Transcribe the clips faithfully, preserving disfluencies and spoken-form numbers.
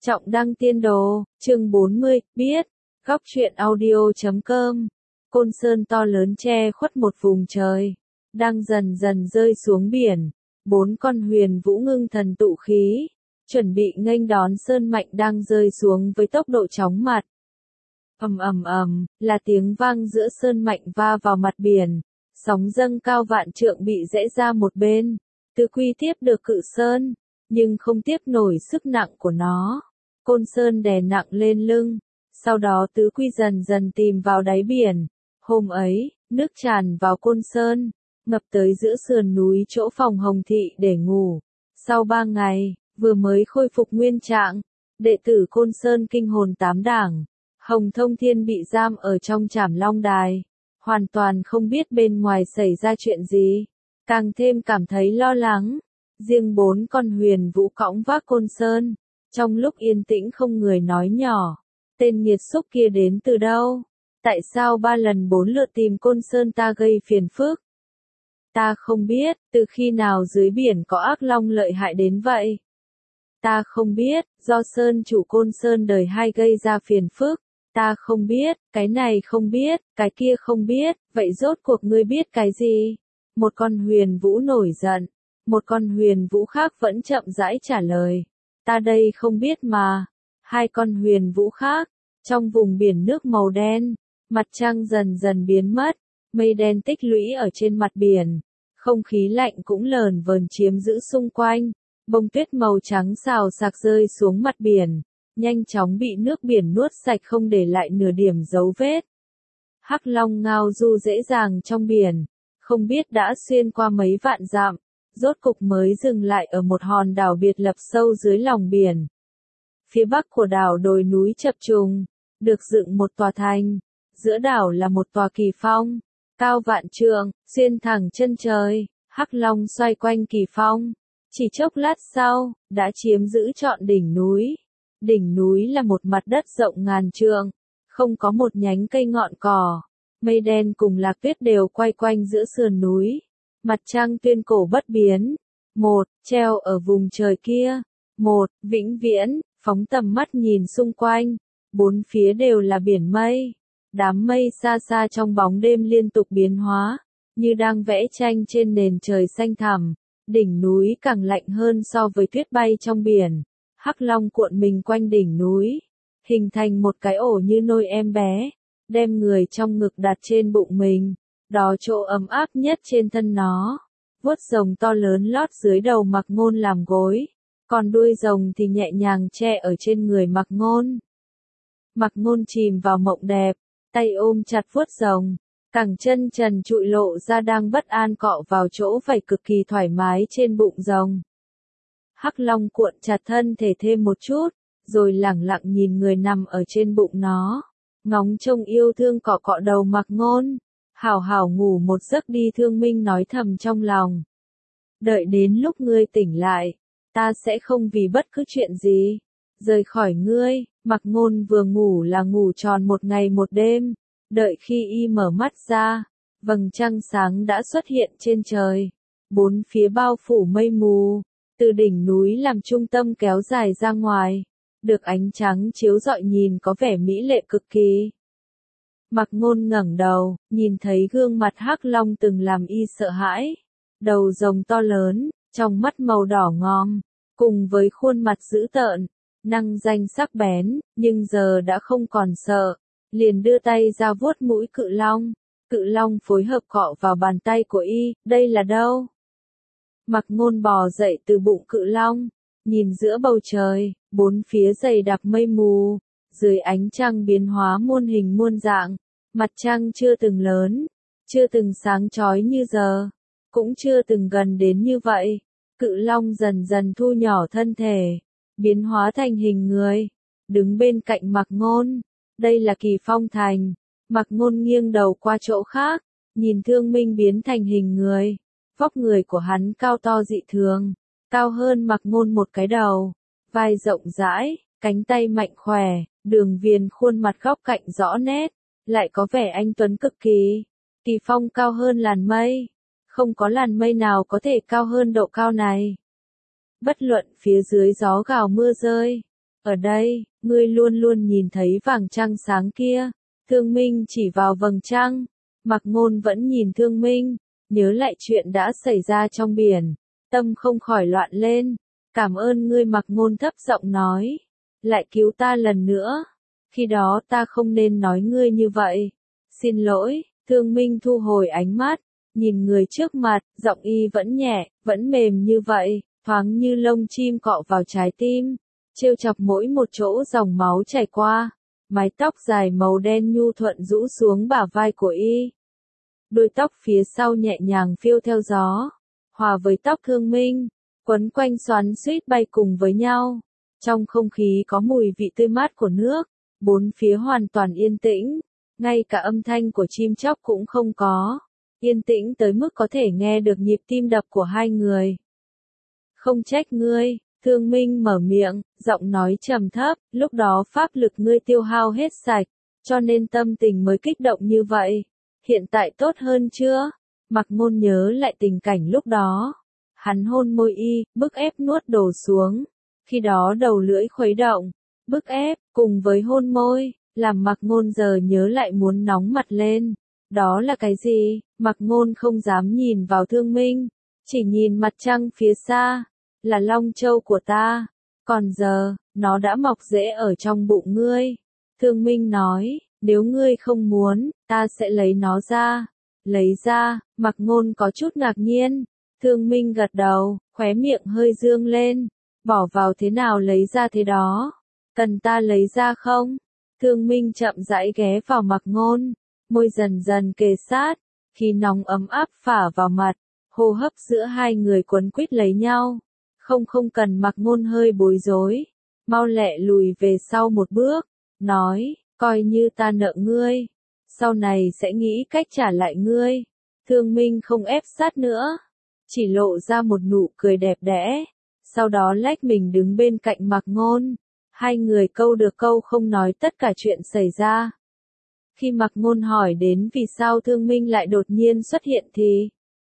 Trọng đăng tiên đồ, chương bốn mươi, biết, góc truyện audio chấm com. Côn Sơn to lớn che khuất một vùng trời, đang dần dần rơi xuống biển. Bốn con huyền vũ ngưng thần tụ khí, chuẩn bị nghênh đón sơn mạnh đang rơi xuống với tốc độ chóng mặt. Ầm ầm ầm, là tiếng vang giữa sơn mạnh va vào mặt biển, sóng dâng cao vạn trượng bị rẽ ra một bên. Tứ Quy tiếp được Cự Sơn, nhưng không tiếp nổi sức nặng của nó. Côn Sơn đè nặng lên lưng, sau đó Tứ Quy dần dần tìm vào đáy biển. Hôm ấy, nước tràn vào Côn Sơn, ngập tới giữa sườn núi chỗ phòng Hồng Thị để ngủ. Sau ba ngày, vừa mới khôi phục nguyên trạng, đệ tử Côn Sơn kinh hồn tám đảng. Hồng Thông Thiên bị giam ở trong Trảm Long Đài, hoàn toàn không biết bên ngoài xảy ra chuyện gì, càng thêm cảm thấy lo lắng. Riêng bốn con huyền vũ cõng vác Côn Sơn, trong lúc yên tĩnh không người nói nhỏ, tên nghiệt xúc kia đến từ đâu? Tại sao ba lần bốn lượt tìm Côn Sơn ta gây phiền phức? Ta không biết, từ khi nào dưới biển có ác long lợi hại đến vậy? Ta không biết, do Sơn chủ Côn Sơn đời hai gây ra phiền phức. Ta không biết, cái này không biết, cái kia không biết, vậy rốt cuộc ngươi biết cái gì? Một con huyền vũ nổi giận, một con huyền vũ khác vẫn chậm rãi trả lời. Ta đây không biết mà. Hai con huyền vũ khác, trong vùng biển nước màu đen, mặt trăng dần dần biến mất, mây đen tích lũy ở trên mặt biển, không khí lạnh cũng lờn vờn chiếm giữ xung quanh, bông tuyết màu trắng xào xạc rơi xuống mặt biển, nhanh chóng bị nước biển nuốt sạch không để lại nửa điểm dấu vết. Hắc Long ngao du dễ dàng trong biển, không biết đã xuyên qua mấy vạn dặm, rốt cục mới dừng lại ở một hòn đảo biệt lập sâu dưới lòng biển. Phía bắc của đảo đồi núi chập trùng, được dựng một tòa thành, giữa đảo là một tòa kỳ phong, cao vạn trượng, xuyên thẳng chân trời. Hắc Long xoay quanh kỳ phong, chỉ chốc lát sau, đã chiếm giữ trọn đỉnh núi. Đỉnh núi là một mặt đất rộng ngàn trượng, không có một nhánh cây ngọn cỏ, mây đen cùng lạc tuyết đều quay quanh giữa sườn núi. Mặt trăng tuyên cổ bất biến, một, treo ở vùng trời kia, một, vĩnh viễn, phóng tầm mắt nhìn xung quanh, bốn phía đều là biển mây. Đám mây xa xa trong bóng đêm liên tục biến hóa, như đang vẽ tranh trên nền trời xanh thẳm. Đỉnh núi càng lạnh hơn so với tuyết bay trong biển. Hắc Long cuộn mình quanh đỉnh núi, hình thành một cái ổ như nôi em bé, đem người trong ngực đặt trên bụng mình, đó chỗ ấm áp nhất trên thân nó. Vuốt rồng to lớn lót dưới đầu Mặc Ngôn làm gối, còn đuôi rồng thì nhẹ nhàng che ở trên người Mặc Ngôn. Mặc Ngôn chìm vào mộng đẹp, tay ôm chặt vuốt rồng, cẳng chân trần trụi lộ ra đang bất an cọ vào chỗ vảy cực kỳ thoải mái trên bụng rồng. Hắc Long cuộn chặt thân thể thêm một chút, rồi lẳng lặng nhìn người nằm ở trên bụng nó, ngóng trông yêu thương cọ cọ đầu Mặc Ngôn. Hảo hảo ngủ một giấc đi, Thương Minh nói thầm trong lòng. Đợi đến lúc ngươi tỉnh lại, ta sẽ không vì bất cứ chuyện gì rời khỏi ngươi. Mặc Ngôn vừa ngủ là ngủ tròn một ngày một đêm, đợi khi y mở mắt ra, vầng trăng sáng đã xuất hiện trên trời, bốn phía bao phủ mây mù. Từ đỉnh núi làm trung tâm kéo dài ra ngoài, được ánh trắng chiếu rọi nhìn có vẻ mỹ lệ cực kỳ. Mặc Ngôn ngẩng đầu, nhìn thấy gương mặt Hắc Long từng làm y sợ hãi. Đầu rồng to lớn, trong mắt màu đỏ ngòm, cùng với khuôn mặt dữ tợn, răng ranh sắc bén, nhưng giờ đã không còn sợ, liền đưa tay ra vuốt mũi Cự Long. Cự Long phối hợp cọ vào bàn tay của y, đây là đâu? Mặc Ngôn bò dậy từ bụng Cự Long, nhìn giữa bầu trời, bốn phía dày đặc mây mù, dưới ánh trăng biến hóa muôn hình muôn dạng, mặt trăng chưa từng lớn, chưa từng sáng chói như giờ, cũng chưa từng gần đến như vậy. Cự Long dần dần thu nhỏ thân thể, biến hóa thành hình người, đứng bên cạnh Mặc Ngôn. Đây là Kỳ Phong Thành. Mặc Ngôn nghiêng đầu qua chỗ khác, nhìn Thương Minh biến thành hình người. Vóc người của hắn cao to dị thường, cao hơn Mặc Ngôn một cái đầu, vai rộng rãi, cánh tay mạnh khỏe, đường viền khuôn mặt góc cạnh rõ nét, lại có vẻ anh tuấn cực kỳ. Kỳ phong cao hơn làn mây, không có làn mây nào có thể cao hơn độ cao này. Bất luận phía dưới gió gào mưa rơi, Ở đây, ngươi luôn luôn nhìn thấy vầng trăng sáng kia. Thương Minh chỉ vào vầng trăng. Mạc Ngôn vẫn nhìn Thương Minh, nhớ lại chuyện đã xảy ra trong biển. Tâm không khỏi loạn lên. Cảm ơn ngươi, Mạc Ngôn thấp giọng nói. Lại cứu ta lần nữa. Khi đó ta không nên nói ngươi như vậy. Xin lỗi. Thương Minh thu hồi ánh mắt. Nhìn người trước mặt, giọng y vẫn nhẹ, vẫn mềm như vậy, thoáng như lông chim cọ vào trái tim. Trêu chọc mỗi một chỗ dòng máu chảy qua. Mái tóc dài màu đen nhu thuận rũ xuống bả vai của y. Đuôi tóc phía sau nhẹ nhàng phiêu theo gió. Hòa với tóc Thương Minh, quấn quanh xoắn xuýt bay cùng với nhau. Trong không khí có mùi vị tươi mát của nước. Bốn phía hoàn toàn yên tĩnh. Ngay cả âm thanh của chim chóc cũng không có. Yên tĩnh tới mức có thể nghe được nhịp tim đập của hai người. Không trách ngươi, Thương Minh mở miệng, giọng nói trầm thấp, lúc đó pháp lực ngươi tiêu hao hết sạch, cho nên tâm tình mới kích động như vậy. Hiện tại tốt hơn chưa? Mạc Ngôn nhớ lại tình cảnh lúc đó. Hắn hôn môi y, bức ép nuốt đổ xuống. Khi đó đầu lưỡi khuấy động, bức ép, cùng với hôn môi, làm Mạc Ngôn giờ nhớ lại muốn nóng mặt lên. Đó là cái gì? Mạc Ngôn không dám nhìn vào Thương Minh, chỉ nhìn mặt trăng phía xa, là Long Châu của ta. Còn giờ, nó đã mọc rễ ở trong bụng ngươi. Thương Minh nói, nếu ngươi không muốn, ta sẽ lấy nó ra. Lấy ra, Mạc Ngôn có chút ngạc nhiên. Thương Minh gật đầu, khóe miệng hơi dương lên. Bỏ vào thế nào lấy ra thế đó? Cần ta lấy ra không? Thương Minh chậm rãi ghé vào Mạc Ngôn. Môi dần dần kề sát, khí nóng ấm áp phả vào mặt, hô hấp giữa hai người quấn quýt lấy nhau. Không không cần, Mạc Ngôn hơi bối rối, mau lẹ lùi về sau một bước, nói, coi như ta nợ ngươi, sau này sẽ nghĩ cách trả lại ngươi. Thương Minh không ép sát nữa, chỉ lộ ra một nụ cười đẹp đẽ, sau đó lách mình đứng bên cạnh Mạc Ngôn. Hai người câu được câu không nói tất cả chuyện xảy ra. Khi Mạc Ngôn hỏi đến vì sao Thương Minh lại đột nhiên xuất hiện thì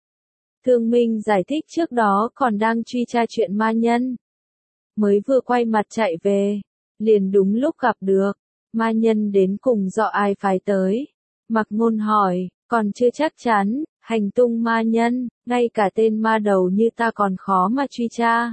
Thương Minh giải thích trước đó còn đang truy tra chuyện ma nhân. Mới vừa quay mặt chạy về, liền đúng lúc gặp được. Ma nhân đến cùng do ai phái tới? Mạc Ngôn hỏi, còn chưa chắc chắn, hành tung ma nhân, ngay cả tên ma đầu như ta còn khó mà truy tra.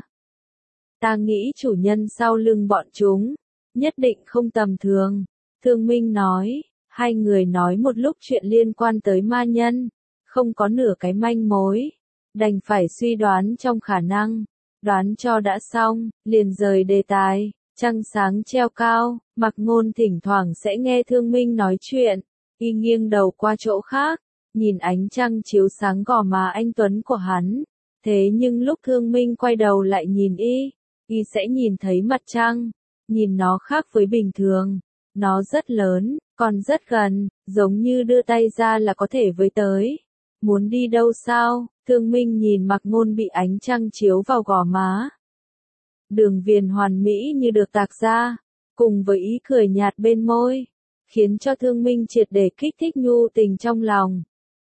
Ta nghĩ chủ nhân sau lưng bọn chúng, nhất định không tầm thường. Thương Minh nói. Hai người nói một lúc chuyện liên quan tới ma nhân, không có nửa cái manh mối, đành phải suy đoán trong khả năng, đoán cho đã xong, liền rời đề tài. Trăng sáng treo cao, Mạc Ngôn thỉnh thoảng sẽ nghe Thương Minh nói chuyện, y nghiêng đầu qua chỗ khác, nhìn ánh trăng chiếu sáng gò má anh tuấn của hắn. Thế nhưng lúc Thương Minh quay đầu lại nhìn y, y sẽ nhìn thấy mặt trăng, nhìn nó khác với bình thường, nó rất lớn. Còn rất gần, giống như đưa tay ra là có thể với tới. Muốn đi đâu sao? Thương Minh nhìn Mạc Ngôn bị ánh trăng chiếu vào gò má. Đường viền hoàn mỹ như được tạc ra, cùng với ý cười nhạt bên môi, khiến cho Thương Minh triệt để kích thích nhu tình trong lòng.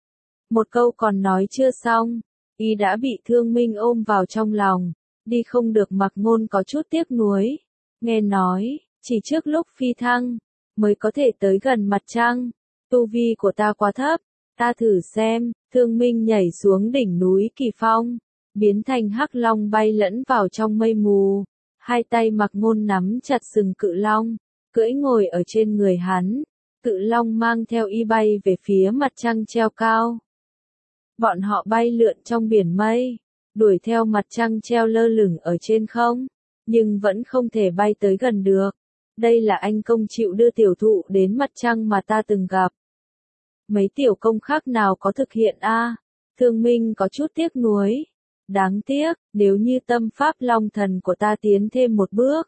Một câu còn nói chưa xong, y đã bị Thương Minh ôm vào trong lòng, đi không được. Mạc Ngôn có chút tiếc nuối. Nghe nói, chỉ trước lúc phi thăng mới có thể tới gần mặt trăng. Tu vi của ta quá thấp, ta thử xem. Thương Minh nhảy xuống đỉnh núi Kỳ Phong, biến thành hắc long bay lẫn vào trong mây mù. Hai tay Mạc Ngôn nắm chặt sừng cự long, cưỡi ngồi ở trên người hắn. Cự long mang theo y bay về phía mặt trăng treo cao. Bọn họ bay lượn trong biển mây, đuổi theo mặt trăng treo lơ lửng ở trên không, nhưng vẫn không thể bay tới gần được. Đây là anh công chịu đưa tiểu thụ đến mặt trăng mà ta từng gặp. Mấy tiểu công khác nào có thực hiện a? À? Thương Minh có chút tiếc nuối. Đáng tiếc, nếu như tâm pháp long thần của ta tiến thêm một bước,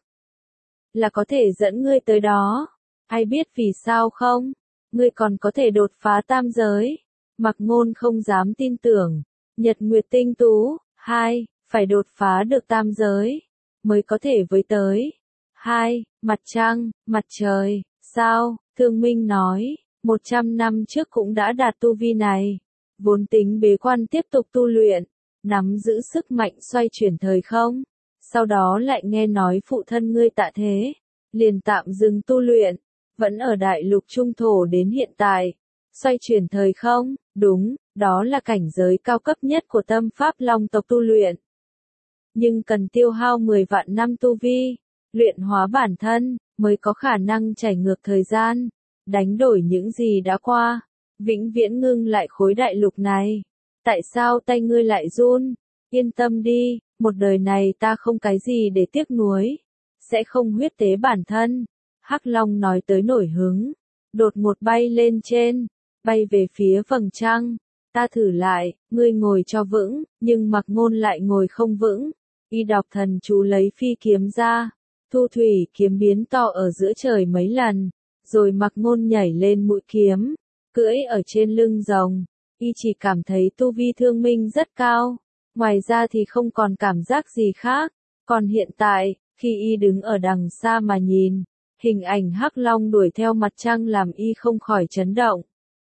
là có thể dẫn ngươi tới đó. Ai biết vì sao không? Ngươi còn có thể đột phá tam giới. Mạc Ngôn không dám tin tưởng. Nhật Nguyệt Tinh Tú, hai, phải đột phá được tam giới, mới có thể với tới. Hai, mặt trăng, mặt trời, sao? Thương Minh nói, một trăm năm trước cũng đã đạt tu vi này. Vốn tính bế quan tiếp tục tu luyện, nắm giữ sức mạnh xoay chuyển thời không. Sau đó lại nghe nói phụ thân ngươi tạ thế, liền tạm dừng tu luyện, vẫn ở đại lục trung thổ đến hiện tại. Xoay chuyển thời không, đúng, đó là cảnh giới cao cấp nhất của tâm pháp long tộc tu luyện. Nhưng cần tiêu hao mười vạn năm tu vi, luyện hóa bản thân, mới có khả năng chảy ngược thời gian, đánh đổi những gì đã qua, vĩnh viễn ngưng lại khối đại lục này. Tại sao tay ngươi lại run? Yên tâm đi, một đời này ta không cái gì để tiếc nuối, sẽ không huyết tế bản thân. Hắc Long nói tới nổi hứng, đột ngột bay lên trên, bay về phía vầng trăng. Ta thử lại, ngươi ngồi cho vững, nhưng Mặc Ngôn lại ngồi không vững. Y đọc thần chú lấy phi kiếm ra, thu thủy kiếm biến to ở giữa trời mấy lần, rồi Mặc Ngôn nhảy lên mũi kiếm, cưỡi ở trên lưng rồng. Y chỉ cảm thấy tu vi thương minh rất cao, ngoài ra thì không còn cảm giác gì khác. Còn hiện tại, khi Y đứng ở đằng xa mà nhìn, hình ảnh Hắc Long đuổi theo mặt trăng làm Y không khỏi chấn động.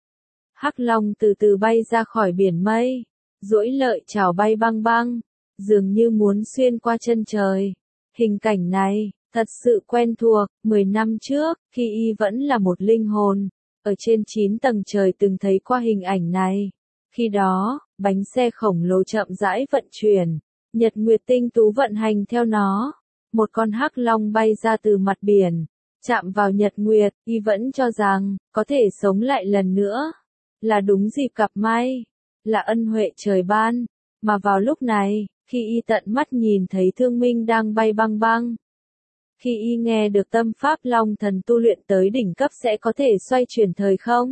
Hắc Long từ từ bay ra khỏi biển mây, duỗi lợi chảo bay băng băng, dường như muốn xuyên qua chân trời. Hình cảnh này, thật sự quen thuộc, mười năm trước, khi Y vẫn là một linh hồn, ở trên chín tầng trời từng thấy qua hình ảnh này. Khi đó, bánh xe khổng lồ chậm rãi vận chuyển, Nhật Nguyệt tinh tú vận hành theo nó. Một con hắc long bay ra từ mặt biển, chạm vào Nhật Nguyệt, Y vẫn cho rằng, có thể sống lại lần nữa. Là đúng dịp gặp may, là ân huệ trời ban, mà vào lúc này, khi Y tận mắt nhìn thấy Thương Minh đang bay băng băng, khi Y nghe được tâm pháp long thần tu luyện tới đỉnh cấp sẽ có thể xoay chuyển thời không.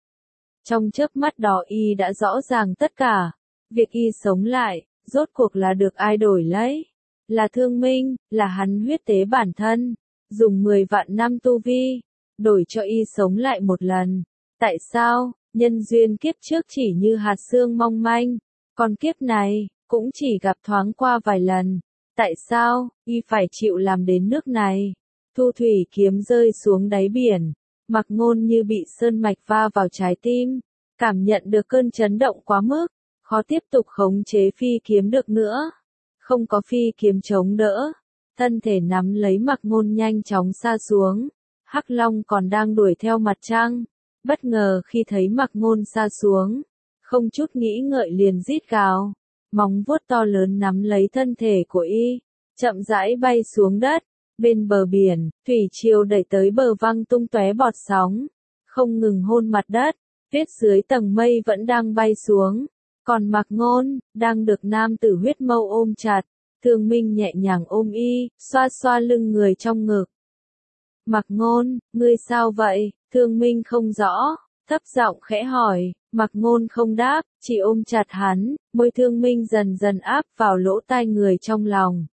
Trong chớp mắt đó Y đã rõ ràng tất cả, việc Y sống lại, rốt cuộc là được ai đổi lấy, là Thương Minh, là hắn huyết tế bản thân, dùng mười vạn năm tu vi, đổi cho Y sống lại một lần. Tại sao? Nhân duyên kiếp trước chỉ như hạt sương mong manh, còn kiếp này, cũng chỉ gặp thoáng qua vài lần. Tại sao, Y phải chịu làm đến nước này? Thu thủy kiếm rơi xuống đáy biển, Mặc Ngôn như bị sơn mạch va vào trái tim, cảm nhận được cơn chấn động quá mức, khó tiếp tục khống chế phi kiếm được nữa. Không có phi kiếm chống đỡ, thân thể nắm lấy Mặc Ngôn nhanh chóng sa xuống. Hắc Long còn đang đuổi theo mặt trăng, bất ngờ khi thấy Mặc Ngôn sa xuống, không chút nghĩ ngợi liền rít gào, móng vuốt to lớn nắm lấy thân thể của Y, chậm rãi bay xuống đất. Bên bờ biển, thủy triều đẩy tới bờ văng tung tóe bọt sóng, không ngừng hôn mặt đất. Tuyết dưới tầng mây vẫn đang bay xuống, còn Mặc Ngôn đang được nam tử huyết mâu ôm chặt. Thương Minh nhẹ nhàng ôm Y, xoa xoa lưng người trong ngực. Mặc Ngôn, ngươi sao vậy? Thương Minh không rõ, thấp giọng khẽ hỏi. Mặc Ngôn không đáp, chỉ ôm chặt hắn, môi Thương Minh dần dần áp vào lỗ tai người trong lòng.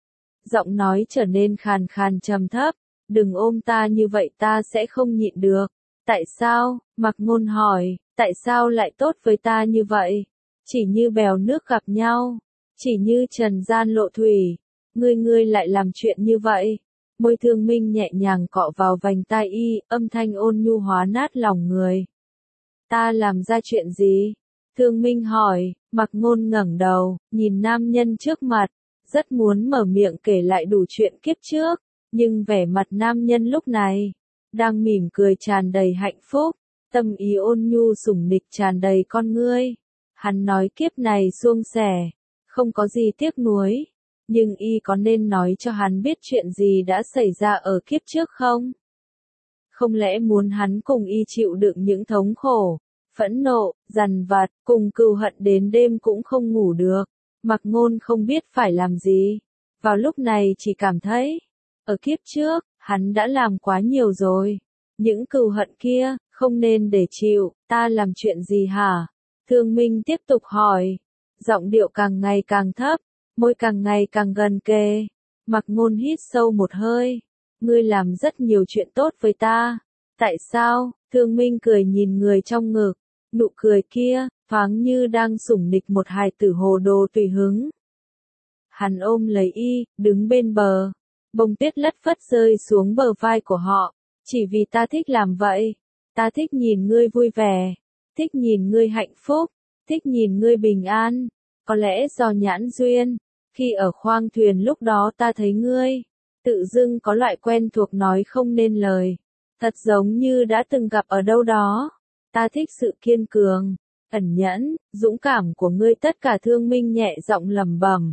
Giọng nói trở nên khàn khàn trầm thấp, đừng ôm ta như vậy ta sẽ không nhịn được. Tại sao? Mặc Ngôn hỏi, tại sao lại tốt với ta như vậy? Chỉ như bèo nước gặp nhau, chỉ như trần gian lộ thủy, ngươi ngươi lại làm chuyện như vậy. Môi Thương Minh nhẹ nhàng cọ vào vành tai Y, âm thanh ôn nhu hóa nát lòng người. Ta làm ra chuyện gì? Thương Minh hỏi. Mặc Ngôn ngẩng đầu, nhìn nam nhân trước mặt, rất muốn mở miệng kể lại đủ chuyện kiếp trước, nhưng vẻ mặt nam nhân lúc này đang mỉm cười tràn đầy hạnh phúc, tâm ý ôn nhu sủng nịch tràn đầy con ngươi. Hắn nói kiếp này suông sẻ, không có gì tiếc nuối, nhưng Y có nên nói cho hắn biết chuyện gì đã xảy ra ở kiếp trước không? Không lẽ muốn hắn cùng Y chịu đựng những thống khổ, phẫn nộ, dằn vặt, cùng cừu hận đến đêm cũng không ngủ được? Mặc Ngôn không biết phải làm gì. Vào lúc này chỉ cảm thấy, ở kiếp trước, hắn đã làm quá nhiều rồi. Những cừu hận kia, không nên để chịu. Ta làm chuyện gì hả? Thương Minh tiếp tục hỏi. Giọng điệu càng ngày càng thấp, môi càng ngày càng gần kề. Mặc Ngôn hít sâu một hơi. Ngươi làm rất nhiều chuyện tốt với ta. Tại sao? Thương Minh cười nhìn người trong ngực. Nụ cười kia, thoáng như đang sủng nịch một hài tử hồ đồ tùy hứng. Hắn ôm lấy Y, đứng bên bờ. Bông tuyết lất phất rơi xuống bờ vai của họ. Chỉ vì ta thích làm vậy. Ta thích nhìn ngươi vui vẻ. Thích nhìn ngươi hạnh phúc. Thích nhìn ngươi bình an. Có lẽ do nhãn duyên. Khi ở khoang thuyền lúc đó ta thấy ngươi, tự dưng có loại quen thuộc nói không nên lời. Thật giống như đã từng gặp ở đâu đó. Ta thích sự kiên cường, ẩn nhẫn, dũng cảm của ngươi. Tất cả Thương Minh nhẹ giọng lẩm bẩm.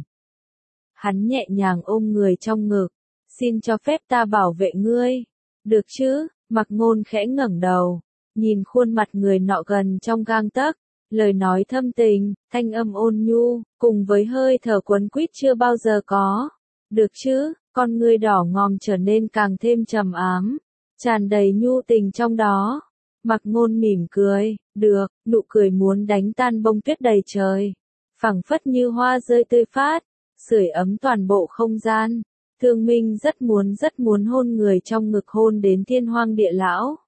Hắn nhẹ nhàng ôm người trong ngực. Xin cho phép ta bảo vệ ngươi. Được chứ? Mạc Ngôn khẽ ngẩng đầu, nhìn khuôn mặt người nọ gần trong gang tấc, lời nói thâm tình, thanh âm ôn nhu, cùng với hơi thở quấn quýt chưa bao giờ có. Được chứ? Con ngươi đỏ ngòm trở nên càng thêm trầm ám, tràn đầy nhu tình trong đó. Mạc Ngôn mỉm cười, được, nụ cười muốn đánh tan bông tuyết đầy trời, phảng phất như hoa rơi tươi phát, sưởi ấm toàn bộ không gian. Thương Minh rất muốn rất muốn hôn người trong ngực, hôn đến thiên hoang địa lão.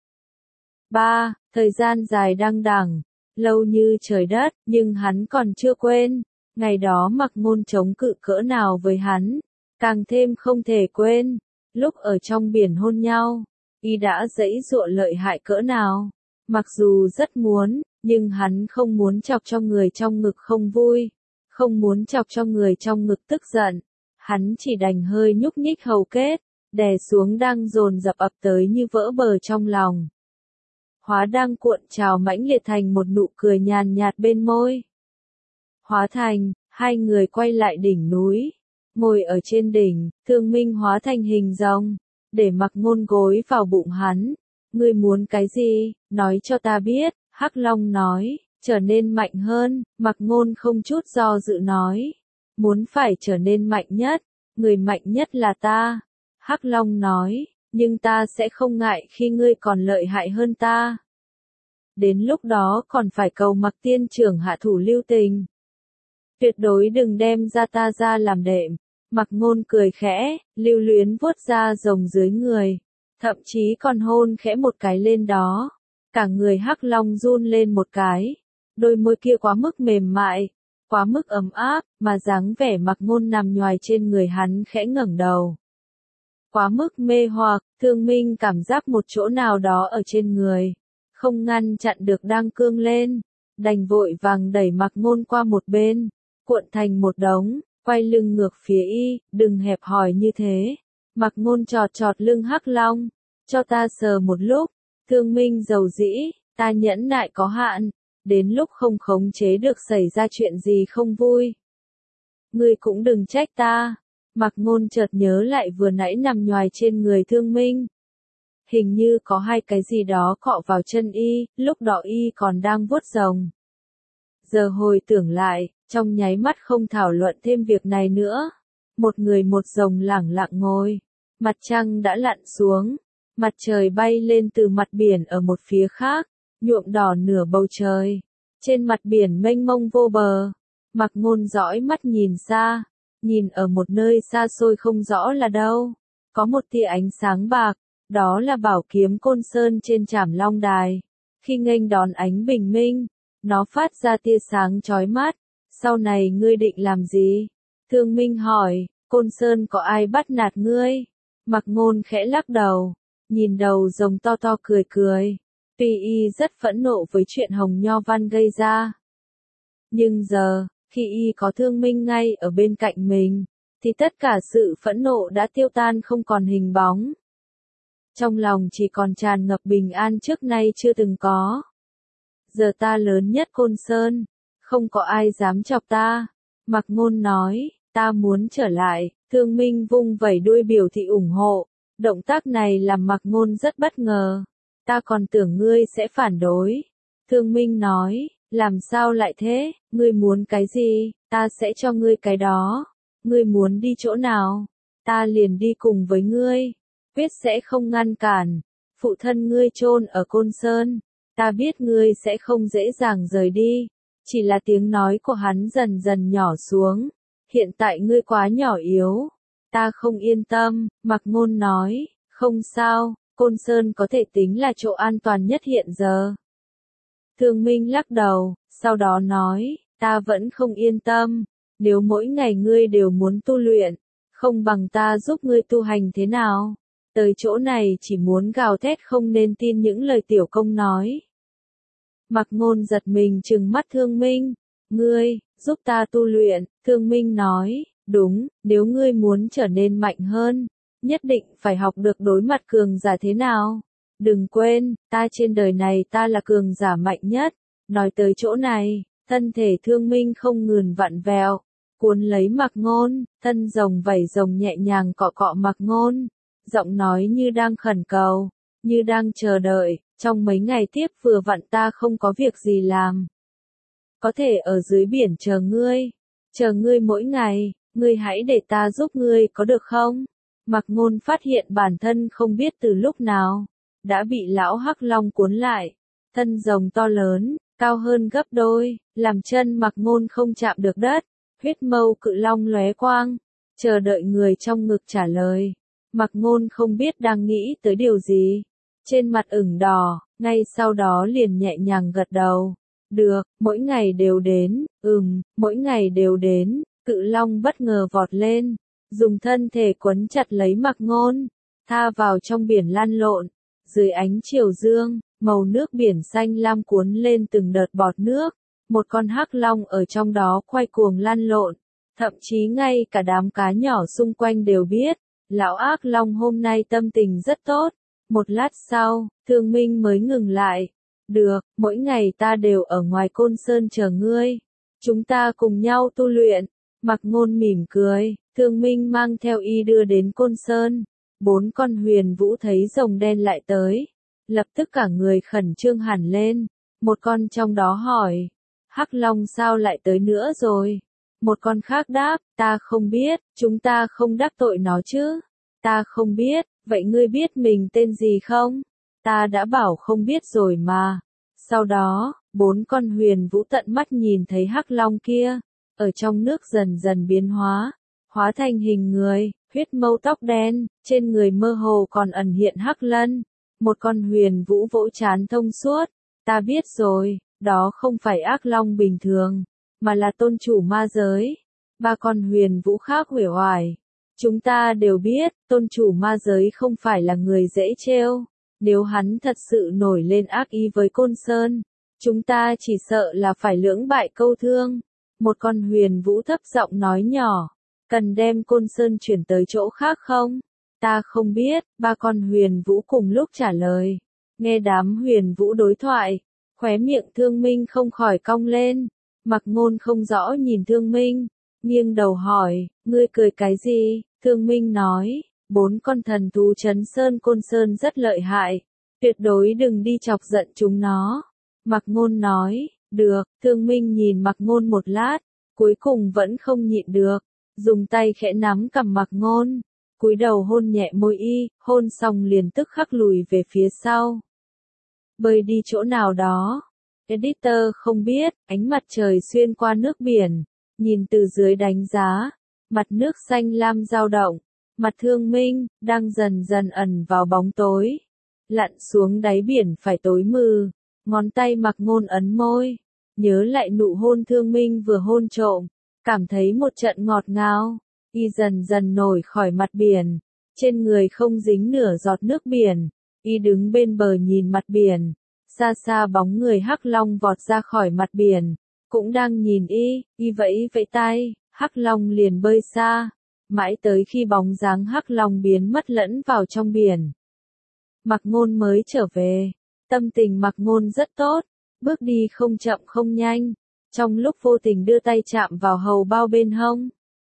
Ba, thời gian dài đăng đẳng, lâu như trời đất, nhưng hắn còn chưa quên. Ngày đó Mạc Ngôn chống cự cỡ nào với hắn, càng thêm không thể quên. Lúc ở trong biển hôn nhau, y đã giãy giụa lợi hại cỡ nào. Mặc dù rất muốn, nhưng hắn không muốn chọc cho người trong ngực không vui, không muốn chọc cho người trong ngực tức giận. Hắn chỉ đành hơi nhúc nhích hầu kết, đè xuống đang dồn dập ập tới như vỡ bờ trong lòng. Hóa đang cuộn trào mãnh liệt thành một nụ cười nhàn nhạt bên môi. Hóa thành, hai người quay lại đỉnh núi. Ngồi ở trên đỉnh, Thương Minh hóa thành hình rồng, để Mạc Ngôn gối vào bụng hắn. Ngươi muốn cái gì, nói cho ta biết, Hắc Long nói, trở nên mạnh hơn. Mạc Ngôn không chút do dự nói, muốn phải trở nên mạnh nhất, người mạnh nhất là ta. Hắc Long nói, nhưng ta sẽ không ngại khi ngươi còn lợi hại hơn ta. Đến lúc đó còn phải cầu Mạc tiên trưởng hạ thủ lưu tình. Tuyệt đối đừng đem ra ta ra làm đệm. Mạc Ngôn cười khẽ, lưu luyến vuốt da rồng dưới người, thậm chí còn hôn khẽ một cái lên đó. Cả người Hắc Long run lên một cái, đôi môi kia quá mức mềm mại, quá mức ấm áp, mà dáng vẻ Mạc Ngôn nằm nhoài trên người hắn khẽ ngẩng đầu. Quá mức mê hoặc, Thương Minh cảm giác một chỗ nào đó ở trên người, không ngăn chặn được đang cương lên, đành vội vàng đẩy Mạc Ngôn qua một bên, cuộn thành một đống, quay lưng ngược phía y, đừng hẹp hòi như thế. Mạc Ngôn chọt chọt lưng Hắc Long, cho ta sờ một lúc. Thương Minh dầu dĩ, ta nhẫn nại có hạn, đến lúc không khống chế được xảy ra chuyện gì không vui. Ngươi cũng đừng trách ta. Mạc Ngôn chợt nhớ lại vừa nãy nằm nhoài trên người Thương Minh. Hình như có hai cái gì đó cọ vào chân y, lúc đó y còn đang vuốt rồng. Giờ hồi tưởng lại, trong nháy mắt không thảo luận thêm việc này nữa. Một người một rồng lẳng lặng ngồi. Mặt trăng đã lặn xuống. Mặt trời bay lên từ mặt biển ở một phía khác, nhuộm đỏ nửa bầu trời. Trên mặt biển mênh mông vô bờ, Mạc Ngôn dõi mắt nhìn xa, nhìn ở một nơi xa xôi không rõ là đâu, có một tia ánh sáng bạc, đó là bảo kiếm Côn Sơn trên Trảm Long Đài. Khi nghênh đón ánh bình minh, nó phát ra tia sáng chói mắt. Sau này ngươi định làm gì? Thương Minh hỏi, Côn Sơn có ai bắt nạt ngươi? Mạc Ngôn khẽ lắc đầu, nhìn đầu rồng to to cười cười. Tuy y rất phẫn nộ với chuyện Hồng Nho Văn gây ra, nhưng giờ, khi y có Thương Minh ngay ở bên cạnh mình, thì tất cả sự phẫn nộ đã tiêu tan không còn hình bóng. Trong lòng chỉ còn tràn ngập bình an trước nay chưa từng có. Giờ ta lớn nhất Côn Sơn, không có ai dám chọc ta. Mạc Ngôn nói, ta muốn trở lại. Thương Minh vung vẩy đuôi biểu thị ủng hộ. Động tác này làm Mạc Ngôn rất bất ngờ. Ta còn tưởng ngươi sẽ phản đối. Thương Minh nói, làm sao lại thế, ngươi muốn cái gì, ta sẽ cho ngươi cái đó. Ngươi muốn đi chỗ nào, ta liền đi cùng với ngươi. Quyết sẽ không ngăn cản. Phụ thân ngươi chôn ở Côn Sơn, ta biết ngươi sẽ không dễ dàng rời đi. Chỉ là tiếng nói của hắn dần dần nhỏ xuống. Hiện tại ngươi quá nhỏ yếu. Ta không yên tâm. Mạc Ngôn nói, không sao, Côn Sơn có thể tính là chỗ an toàn nhất hiện giờ. Thương Minh lắc đầu, sau đó nói, ta vẫn không yên tâm. Nếu mỗi ngày ngươi đều muốn tu luyện, không bằng ta giúp ngươi tu hành thế nào? Tới chỗ này chỉ muốn gào thét không nên tin những lời tiểu công nói. Mạc Ngôn giật mình trừng mắt Thương Minh. Ngươi, giúp ta tu luyện. Thương Minh nói, Đúng, nếu ngươi muốn trở nên mạnh hơn, nhất định phải học được đối mặt cường giả thế nào. Đừng quên, ta trên đời này ta là cường giả mạnh nhất. Nói tới chỗ này, thân thể Thương Minh không ngừng vặn vẹo, cuốn lấy Mạc Ngôn, thân rồng vảy rồng nhẹ nhàng cọ cọ Mạc Ngôn, giọng nói như đang khẩn cầu, như đang chờ đợi, trong mấy ngày tiếp vừa vặn ta không có việc gì làm. Có thể ở dưới biển chờ ngươi, chờ ngươi mỗi ngày, ngươi hãy để ta giúp ngươi có được không? Mạc Ngôn phát hiện bản thân không biết từ lúc nào, đã bị lão Hắc Long cuốn lại, thân rồng to lớn, cao hơn gấp đôi, làm chân Mạc Ngôn không chạm được đất, huyết mâu cự long lóe quang, chờ đợi người trong ngực trả lời. Mạc Ngôn không biết đang nghĩ tới điều gì, trên mặt ửng đỏ, ngay sau đó liền nhẹ nhàng gật đầu. Được, mỗi ngày đều đến, ừm, mỗi ngày đều đến, cự long bất ngờ vọt lên, dùng thân thể quấn chặt lấy Mạc Ngôn, tha vào trong biển lăn lộn, dưới ánh chiều dương, màu nước biển xanh lam cuốn lên từng đợt bọt nước, một con hắc long ở trong đó quay cuồng lăn lộn, thậm chí ngay cả đám cá nhỏ xung quanh đều biết, lão ác long hôm nay tâm tình rất tốt. Một lát sau, Thương Minh mới ngừng lại. Được, mỗi ngày ta đều ở ngoài Côn Sơn chờ ngươi. Chúng ta cùng nhau tu luyện. Mạc Ngôn mỉm cười, Thương Minh mang theo y đưa đến Côn Sơn. Bốn con huyền vũ thấy rồng đen lại tới. Lập tức cả người khẩn trương hẳn lên. Một con trong đó hỏi, Hắc Long sao lại tới nữa rồi? Một con khác đáp, ta không biết, chúng ta không đắc tội nó chứ. Ta không biết, vậy ngươi biết mình tên gì không? Ta đã bảo không biết rồi mà. Sau đó, bốn con huyền vũ tận mắt nhìn thấy Hắc Long kia, ở trong nước dần dần biến hóa, hóa thành hình người, huyết mâu tóc đen, trên người mơ hồ còn ẩn hiện hắc lân. Một con huyền vũ vỗ trán thông suốt, ta biết rồi, đó không phải ác long bình thường, mà là tôn chủ ma giới. Ba con huyền vũ khác uể oải. Chúng ta đều biết, tôn chủ ma giới không phải là người dễ trêu. Nếu hắn thật sự nổi lên ác ý với Côn Sơn, chúng ta chỉ sợ là phải lưỡng bại câu thương. Một con huyền vũ thấp giọng nói nhỏ, cần đem Côn Sơn chuyển tới chỗ khác không? Ta không biết, ba con huyền vũ cùng lúc trả lời. Nghe đám huyền vũ đối thoại, khóe miệng Thương Minh không khỏi cong lên. Mạc Ngôn không rõ nhìn Thương Minh, nghiêng đầu hỏi, ngươi cười cái gì? Thương Minh nói, bốn con thần thú Trấn Sơn Côn Sơn rất lợi hại, tuyệt đối đừng đi chọc giận chúng nó. Mạc Ngôn nói, được. Thương Minh nhìn Mạc Ngôn một lát, cuối cùng vẫn không nhịn được, dùng tay khẽ nắm cằm Mạc Ngôn, cúi đầu hôn nhẹ môi y, hôn xong liền tức khắc lùi về phía sau. Bơi đi chỗ nào đó. Editor không biết, ánh mặt trời xuyên qua nước biển, nhìn từ dưới đánh giá, mặt nước xanh lam dao động, mặt Thương Minh, đang dần dần ẩn vào bóng tối. Lặn xuống đáy biển phải tối mừ, ngón tay Mạc Ngôn ấn môi, nhớ lại nụ hôn Thương Minh vừa hôn trộm, cảm thấy một trận ngọt ngào, y dần dần nổi khỏi mặt biển, trên người không dính nửa giọt nước biển, y đứng bên bờ nhìn mặt biển, xa xa bóng người Hắc Long vọt ra khỏi mặt biển, cũng đang nhìn y, y vẫy vẫy tay, Hắc Long liền bơi xa, mãi tới khi bóng dáng Hắc Long biến mất lẫn vào trong biển. Mạc Ngôn mới trở về, tâm tình Mạc Ngôn rất tốt, bước đi không chậm không nhanh, trong lúc vô tình đưa tay chạm vào hầu bao bên hông,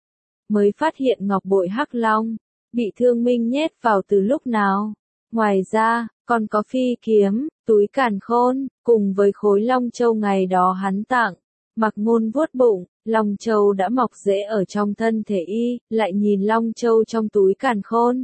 mới phát hiện ngọc bội Hắc Long, bị Thương Minh nhét vào từ lúc nào. Ngoài ra, còn có phi kiếm, túi càn khôn, cùng với khối long châu ngày đó hắn tặng. Mạc Ngôn vuốt bụng, long châu đã mọc rễ ở trong thân thể y, lại nhìn long châu trong túi càn khôn.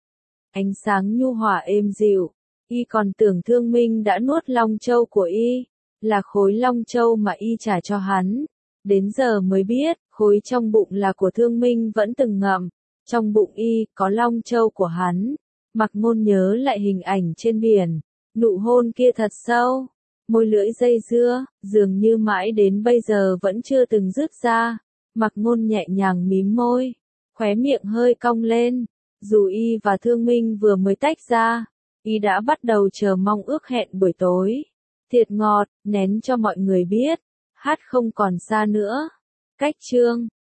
Ánh sáng nhu hòa êm dịu, y còn tưởng Thương Minh đã nuốt long châu của y, là khối long châu mà y trả cho hắn. Đến giờ mới biết, khối trong bụng là của Thương Minh vẫn từng ngậm, trong bụng y có long châu của hắn. Mạc Ngôn nhớ lại hình ảnh trên biển, nụ hôn kia thật sâu, môi lưỡi dây dưa, dường như mãi đến bây giờ vẫn chưa từng dứt ra. Mạc Ngôn nhẹ nhàng mím môi, khóe miệng hơi cong lên, dù y và Thương Minh vừa mới tách ra, y đã bắt đầu chờ mong ước hẹn buổi tối. Thiệt ngọt, nén cho mọi người biết, hát không còn xa nữa. Cách chương